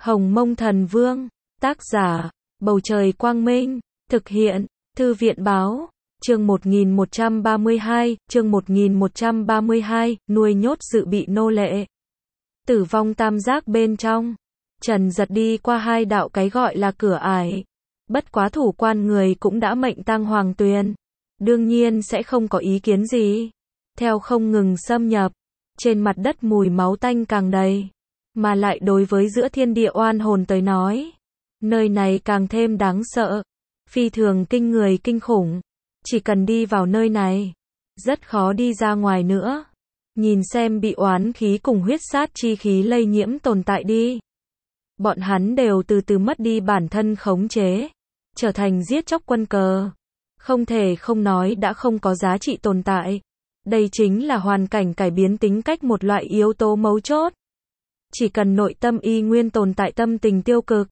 Hồng Mông Thần Vương, tác giả, Bầu Trời Quang Minh, thực hiện, Thư viện Báo, chương 1132, nuôi nhốt dự bị nô lệ. Tử vong tam giác bên trong, Trần Giật đi qua hai đạo cái gọi là cửa ải. Bất quá thủ quan người cũng đã mệnh tang Hoàng Tuyền. Đương nhiên sẽ không có ý kiến gì. Theo không ngừng xâm nhập, trên mặt đất mùi máu tanh càng đầy. Mà lại đối với giữa thiên địa oan hồn tới nói, nơi này càng thêm đáng sợ. Phi thường kinh người kinh khủng. Chỉ cần đi vào nơi này, rất khó đi ra ngoài nữa. Nhìn xem bị oán khí cùng huyết sát chi khí lây nhiễm tồn tại đi. Bọn hắn đều từ từ mất đi bản thân khống chế, trở thành giết chóc quân cờ. Không thể không nói đã không có giá trị tồn tại. Đây chính là hoàn cảnh cải biến tính cách một loại yếu tố mấu chốt. Chỉ cần nội tâm y nguyên tồn tại tâm tình tiêu cực,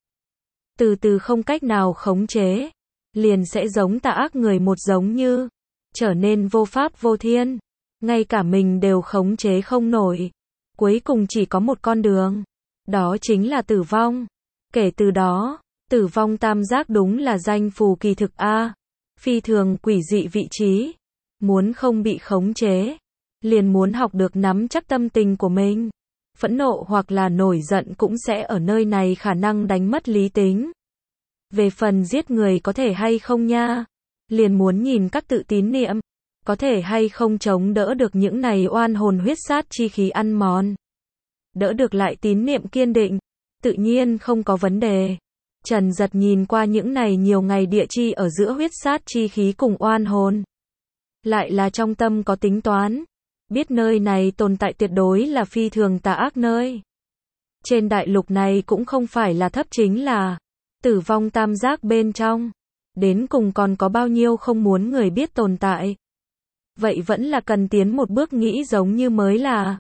từ từ không cách nào khống chế, liền sẽ giống tà ác người một giống như, trở nên vô pháp vô thiên, ngay cả mình đều khống chế không nổi. Cuối cùng chỉ có một con đường, đó chính là tử vong. Kể từ đó, tử vong tam giác đúng là danh phù kỳ thực a, phi thường quỷ dị vị trí. Muốn không bị khống chế, liền muốn học được nắm chắc tâm tình của mình. Phẫn nộ hoặc là nổi giận cũng sẽ ở nơi này khả năng đánh mất lý tính. Về phần giết người có thể hay không nha, liền muốn nhìn các tự tín niệm, có thể hay không chống đỡ được những này oan hồn huyết sát chi khí ăn mòn. Đỡ được lại tín niệm kiên định, tự nhiên không có vấn đề. Trần Giật nhìn qua những này nhiều ngày địa chi ở giữa huyết sát chi khí cùng oan hồn. Lại là trong tâm có tính toán, biết nơi này tồn tại tuyệt đối là phi thường tà ác nơi. Trên đại lục này cũng không phải là thấp chính là tử vong tam giác bên trong. Đến cùng còn có bao nhiêu không muốn người biết tồn tại. Vậy vẫn là cần tiến một bước nghĩ giống như mới là.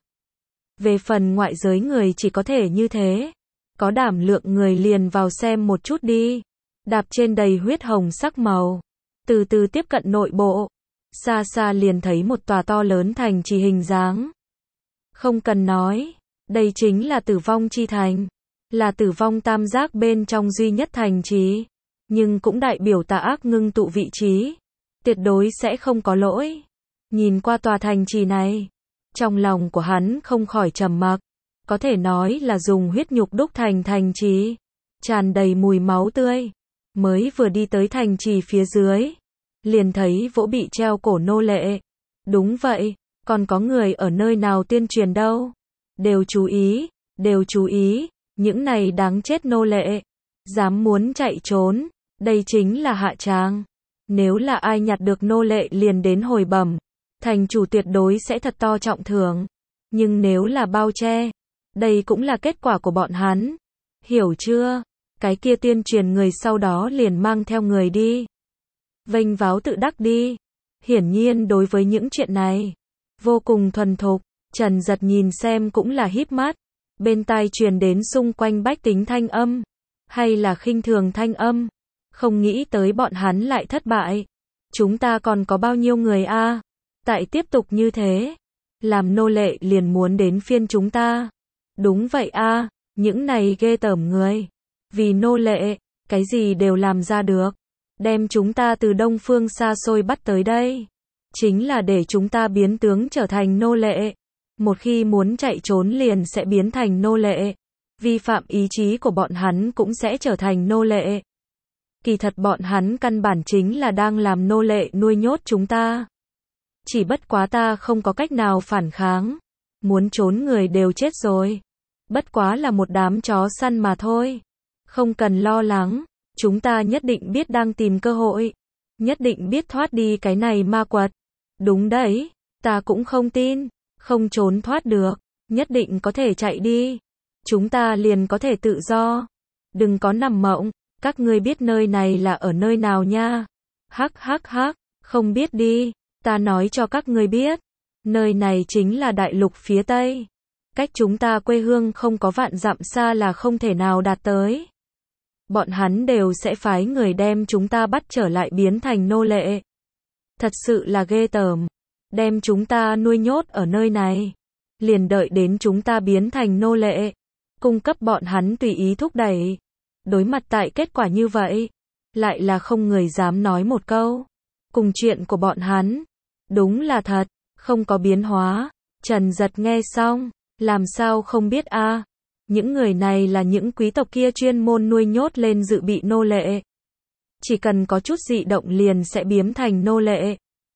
Về phần ngoại giới người chỉ có thể như thế. Có đảm lượng người liền vào xem một chút đi. Đạp trên đầy huyết hồng sắc màu. Từ từ tiếp cận nội bộ. Xa xa liền thấy một tòa to lớn thành trì hình dáng. Không cần nói, đây chính là tử vong chi thành. Là tử vong tam giác bên trong duy nhất thành trì. Nhưng cũng đại biểu tà ác ngưng tụ vị trí. Tuyệt đối sẽ không có lỗi. Nhìn qua tòa thành trì này, trong lòng của hắn không khỏi trầm mặc. Có thể nói là dùng huyết nhục đúc thành thành trì. Tràn đầy mùi máu tươi. Mới vừa đi tới thành trì phía dưới, liền thấy vỗ bị treo cổ nô lệ. Đúng vậy, còn có người ở nơi nào tuyên truyền đâu. Đều chú ý, những này đáng chết nô lệ. Dám muốn chạy trốn, đây chính là hạ tràng. Nếu là ai nhặt được nô lệ liền đến hồi bẩm, thành chủ tuyệt đối sẽ thật to trọng thưởng. Nhưng nếu là bao che, đây cũng là kết quả của bọn hắn. Hiểu chưa? Cái kia tuyên truyền người sau đó liền mang theo người đi. Vênh váo tự đắc đi. Hiển nhiên đối với những chuyện này, vô cùng thuần thục. Trần Giật nhìn xem cũng là híp mắt. Bên tai truyền đến xung quanh bách tính thanh âm. Hay là khinh thường thanh âm. Không nghĩ tới bọn hắn lại thất bại. Chúng ta còn có bao nhiêu người a? Tại tiếp tục như thế, làm nô lệ liền muốn đến phiên chúng ta. Đúng vậy a, những này ghê tởm người. Vì nô lệ, cái gì đều làm ra được. Đem chúng ta từ đông phương xa xôi bắt tới đây. Chính là để chúng ta biến tướng trở thành nô lệ. Một khi muốn chạy trốn liền sẽ biến thành nô lệ. Vi phạm ý chí của bọn hắn cũng sẽ trở thành nô lệ. Kỳ thật bọn hắn căn bản chính là đang làm nô lệ nuôi nhốt chúng ta. Chỉ bất quá ta không có cách nào phản kháng. Muốn trốn người đều chết rồi. Bất quá là một đám chó săn mà thôi. Không cần lo lắng. Chúng ta nhất định biết đang tìm cơ hội. Nhất định biết thoát đi cái này ma quật. Đúng đấy. Ta cũng không tin. Không trốn thoát được. Nhất định có thể chạy đi. Chúng ta liền có thể tự do. Đừng có nằm mộng. Các ngươi biết nơi này là ở nơi nào nha. Hắc. Không biết đi. Ta nói cho các ngươi biết. Nơi này chính là đại lục phía Tây. Cách chúng ta quê hương không có vạn dặm xa là không thể nào đạt tới. Bọn hắn đều sẽ phái người đem chúng ta bắt trở lại biến thành nô lệ. Thật sự là ghê tởm. Đem chúng ta nuôi nhốt ở nơi này. Liền đợi đến chúng ta biến thành nô lệ. cung cấp bọn hắn tùy ý thúc đẩy. Đối mặt tại kết quả như vậy, lại là không người dám nói một câu. Cùng chuyện của bọn hắn, đúng là thật, không có biến hóa. Trần Giật nghe xong, làm sao không biết a? Những người này là những quý tộc kia chuyên môn nuôi nhốt lên dự bị nô lệ. Chỉ cần có chút dị động liền sẽ biến thành nô lệ.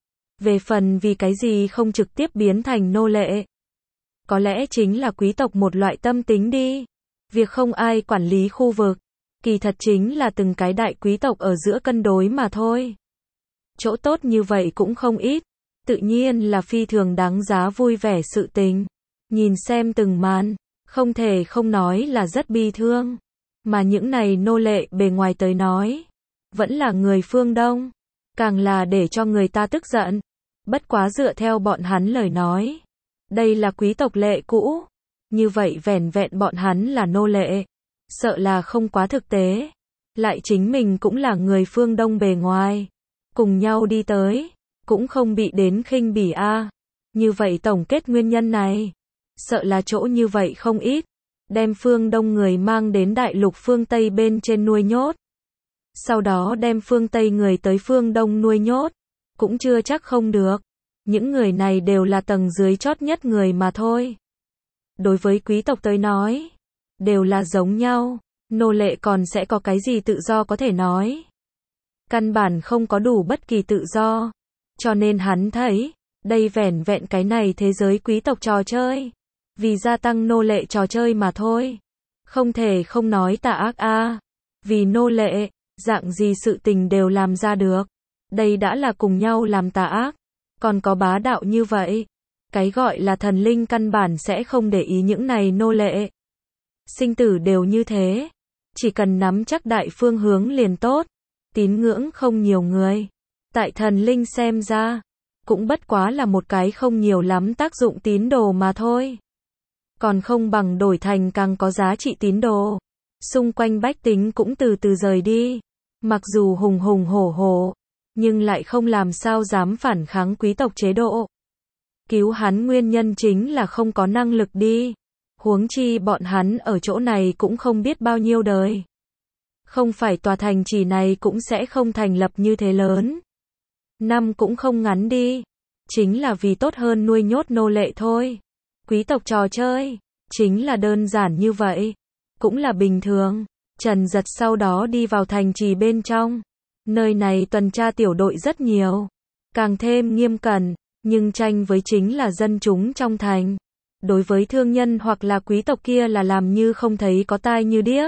Về phần vì cái gì không trực tiếp biến thành nô lệ, có lẽ chính là quý tộc một loại tâm tính đi. Việc không ai quản lý khu vực, kỳ thật chính là từng cái đại quý tộc ở giữa cân đối mà thôi. Chỗ tốt như vậy cũng không ít, tự nhiên là phi thường đáng giá vui vẻ sự tình. Nhìn xem từng màn, không thể không nói là rất bi thương. Mà những này nô lệ bề ngoài tới nói, vẫn là người phương Đông, càng là để cho người ta tức giận. Bất quá dựa theo bọn hắn lời nói, đây là quý tộc lệ cũ, như vậy vẻn vẹn bọn hắn là nô lệ, sợ là không quá thực tế. Lại chính mình cũng là người phương Đông bề ngoài, cùng nhau đi tới, cũng không bị đến khinh bỉ a. Như vậy tổng kết nguyên nhân này, sợ là chỗ như vậy không ít, đem phương Đông người mang đến đại lục phương Tây bên trên nuôi nhốt. Sau đó đem phương Tây người tới phương Đông nuôi nhốt, cũng chưa chắc không được. Những người này đều là tầng dưới chót nhất người mà thôi. Đối với quý tộc tới nói, đều là giống nhau, nô lệ còn sẽ có cái gì tự do có thể nói. Căn bản không có đủ bất kỳ tự do. Cho nên hắn thấy, đây vẻn vẹn cái này thế giới quý tộc trò chơi. Vì gia tăng nô lệ trò chơi mà thôi. Không thể không nói tà ác a. Vì nô lệ, dạng gì sự tình đều làm ra được. Đây đã là cùng nhau làm tà ác. Còn có bá đạo như vậy. Cái gọi là thần linh căn bản sẽ không để ý những này nô lệ. Sinh tử đều như thế. Chỉ cần nắm chắc đại phương hướng liền tốt. Tín ngưỡng không nhiều người. Tại thần linh xem ra, cũng bất quá là một cái không nhiều lắm tác dụng tín đồ mà thôi. Còn không bằng đổi thành càng có giá trị tín đồ. Xung quanh bách tính cũng từ từ rời đi. Mặc dù hùng hùng hổ hổ, nhưng lại không làm sao dám phản kháng quý tộc chế độ. Cứu hắn nguyên nhân chính là không có năng lực đi. Huống chi bọn hắn ở chỗ này cũng không biết bao nhiêu đời. Không phải tòa thành chỉ này cũng sẽ không thành lập như thế lớn. Năm cũng không ngắn đi. Chính là vì tốt hơn nuôi nhốt nô lệ thôi. Quý tộc trò chơi, chính là đơn giản như vậy. Cũng là bình thường. Trần Giật sau đó đi vào thành trì bên trong. Nơi này tuần tra tiểu đội rất nhiều. Càng thêm nghiêm cẩn, nhưng tranh với chính là dân chúng trong thành. Đối với thương nhân hoặc là quý tộc kia là làm như không thấy có tai như điếc.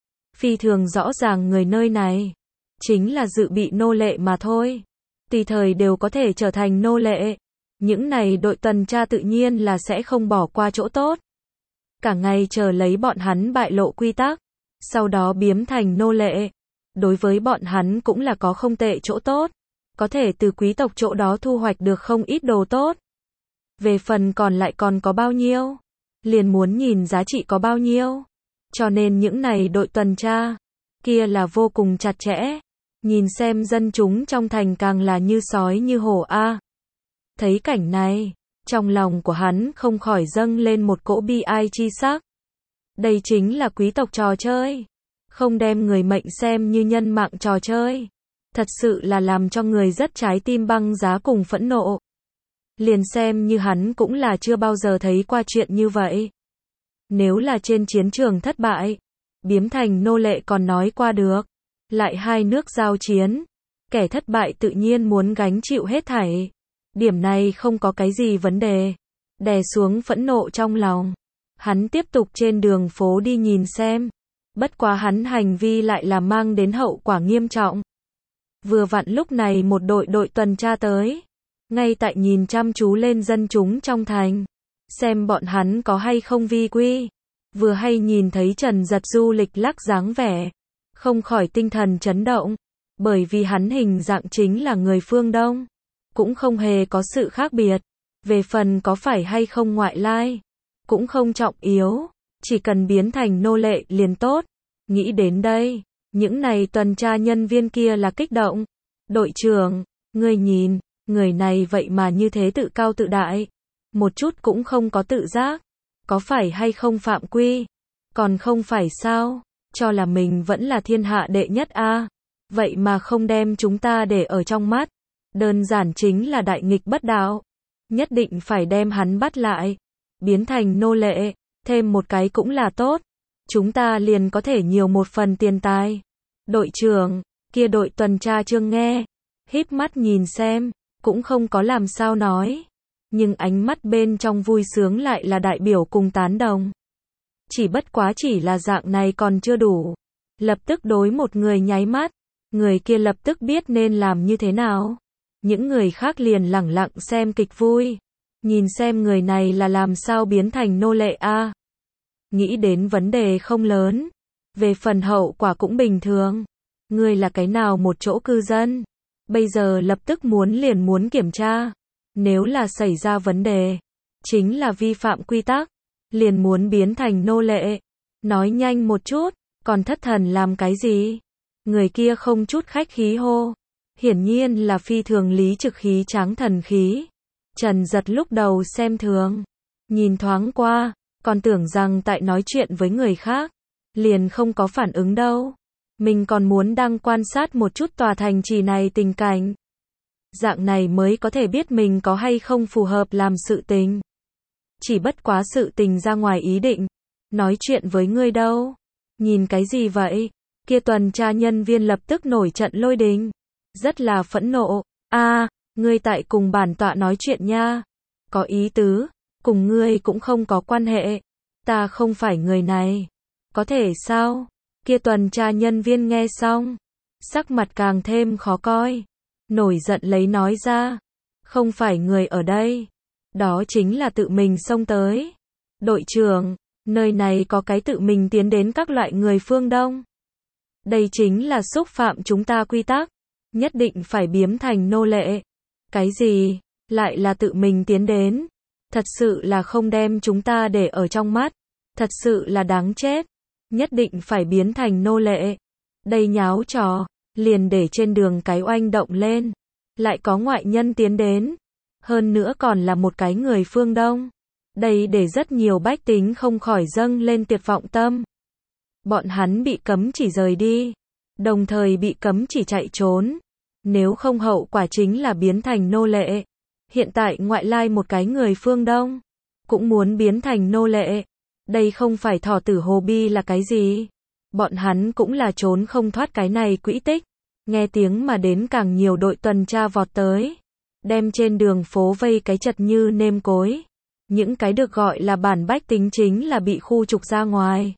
Phi thường rõ ràng người nơi này chính là dự bị nô lệ mà thôi. Tùy thời đều có thể trở thành nô lệ. Những này đội tuần tra tự nhiên là sẽ không bỏ qua chỗ tốt. Cả ngày chờ lấy bọn hắn bại lộ quy tắc, sau đó biến thành nô lệ. Đối với bọn hắn cũng là có không tệ chỗ tốt. Có thể từ quý tộc chỗ đó thu hoạch được không ít đồ tốt. Về phần còn lại còn có bao nhiêu, liền muốn nhìn giá trị có bao nhiêu. Cho nên những này đội tuần tra kia là vô cùng chặt chẽ. Nhìn xem dân chúng trong thành càng là như sói như hổ a. Thấy cảnh này, trong lòng của hắn không khỏi dâng lên một cỗ bi ai chi sắc. Đây chính là quý tộc trò chơi. Không đem người mệnh xem như nhân mạng trò chơi. Thật sự là làm cho người rất trái tim băng giá cùng phẫn nộ. Liền xem như hắn cũng là chưa bao giờ thấy qua chuyện như vậy. Nếu là trên chiến trường thất bại, biến thành nô lệ còn nói qua được. Lại hai nước giao chiến, kẻ thất bại tự nhiên muốn gánh chịu hết thảy. Điểm này không có cái gì vấn đề. Đè xuống phẫn nộ trong lòng, hắn tiếp tục trên đường phố đi nhìn xem. Bất quá hắn hành vi lại là mang đến hậu quả nghiêm trọng. Vừa vặn lúc này một đội tuần tra tới, ngay tại nhìn chăm chú lên dân chúng trong thành, xem bọn hắn có hay không vi quy. Vừa hay nhìn thấy Trần Giật du lịch lắc dáng vẻ, không khỏi tinh thần chấn động, bởi vì hắn hình dạng chính là người phương Đông, cũng không hề có sự khác biệt. Về phần có phải hay không ngoại lai, cũng không trọng yếu, chỉ cần biến thành nô lệ liền tốt. Nghĩ đến đây, những này tuần tra nhân viên kia là kích động. Đội trưởng, ngươi nhìn, người này vậy mà như thế tự cao tự đại, một chút cũng không có tự giác, có phải hay không phạm quy? Còn không phải sao, cho là mình vẫn là thiên hạ đệ nhất a. Vậy mà không đem chúng ta để ở trong mắt. Đơn giản chính là đại nghịch bất đạo. Nhất định phải đem hắn bắt lại. Biến thành nô lệ. Thêm một cái cũng là tốt. Chúng ta liền có thể nhiều một phần tiền tài. Đội trưởng, kia đội tuần tra Trương nghe. Híp mắt nhìn xem. Cũng không có làm sao nói. Nhưng ánh mắt bên trong vui sướng lại là đại biểu cùng tán đồng. Chỉ bất quá chỉ là dạng này còn chưa đủ. Lập tức đối một người nháy mắt. Người kia lập tức biết nên làm như thế nào. Những người khác liền lẳng lặng xem kịch vui. Nhìn xem người này là làm sao biến thành nô lệ a. Nghĩ đến vấn đề không lớn. Về phần hậu quả cũng bình thường. Người là cái nào một chỗ cư dân. Bây giờ lập tức liền muốn kiểm tra. Nếu là xảy ra vấn đề. Chính là vi phạm quy tắc. Liền muốn biến thành nô lệ. Nói nhanh một chút. Còn thất thần làm cái gì? Người kia không chút khách khí hô. Hiển nhiên là phi thường lý trực khí tráng thần khí. Trần Giật lúc đầu xem thường. Nhìn thoáng qua. Còn tưởng rằng tại nói chuyện với người khác. Liền không có phản ứng đâu. Mình còn muốn đang quan sát một chút tòa thành trì này tình cảnh. Dạng này mới có thể biết mình có hay không phù hợp làm sự tình. Chỉ bất quá sự tình ra ngoài ý định. Nói chuyện với ngươi đâu. Nhìn cái gì vậy? Kia tuần tra nhân viên lập tức nổi trận lôi đình. Rất là phẫn nộ. Ngươi tại cùng bản tọa nói chuyện nha. Có ý tứ. Cùng ngươi cũng không có quan hệ. Ta không phải người này. Có thể sao? Kia tuần tra nhân viên nghe xong. Sắc mặt càng thêm khó coi. Nổi giận lấy nói ra. Không phải người ở đây. Đó chính là tự mình xông tới. Đội trưởng, nơi này có cái tự mình tiến đến các loại người phương Đông. Đây chính là xúc phạm chúng ta quy tắc. Nhất định phải biếm thành nô lệ. Cái gì? Lại là tự mình tiến đến. Thật sự là không đem chúng ta để ở trong mắt. Thật sự là đáng chết. Nhất định phải biến thành nô lệ. Đây nháo trò. Liền để trên đường cái oanh động lên. Lại có ngoại nhân tiến đến. Hơn nữa còn là một cái người phương Đông. Đây để rất nhiều bách tính không khỏi dâng lên tuyệt vọng tâm. Bọn hắn bị cấm chỉ rời đi. Đồng thời bị cấm chỉ chạy trốn. Nếu không hậu quả chính là biến thành nô lệ. Hiện tại ngoại lai một cái người phương Đông. Cũng muốn biến thành nô lệ. Đây không phải thỏ tử hồ bi là cái gì. Bọn hắn cũng là trốn không thoát cái này quỹ tích. Nghe tiếng mà đến càng nhiều đội tuần tra vọt tới. Đem trên đường phố vây cái chật như nêm cối. Những cái được gọi là bản bách tính chính là bị khu trục ra ngoài.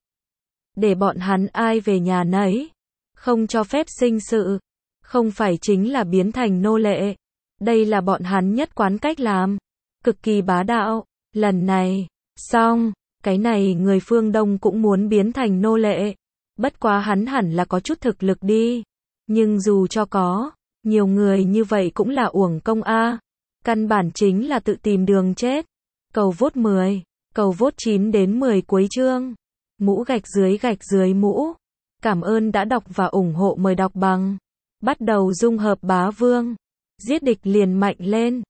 Để bọn hắn ai về nhà nấy. Không cho phép sinh sự. Không phải chính là biến thành nô lệ. Đây là bọn hắn nhất quán cách làm. Cực kỳ bá đạo. Lần này, xong. Cái này người phương Đông cũng muốn biến thành nô lệ. Bất quá hắn hẳn là có chút thực lực đi. Nhưng dù cho có, nhiều người như vậy cũng là uổng công a. Căn bản chính là tự tìm đường chết. Cầu vote 10, cầu vote 9 đến 10 cuối chương. Mũ gạch dưới mũ. Cảm ơn đã đọc và ủng hộ, mời đọc bằng. Bắt đầu dung hợp bá vương. Giết địch liền mạnh lên.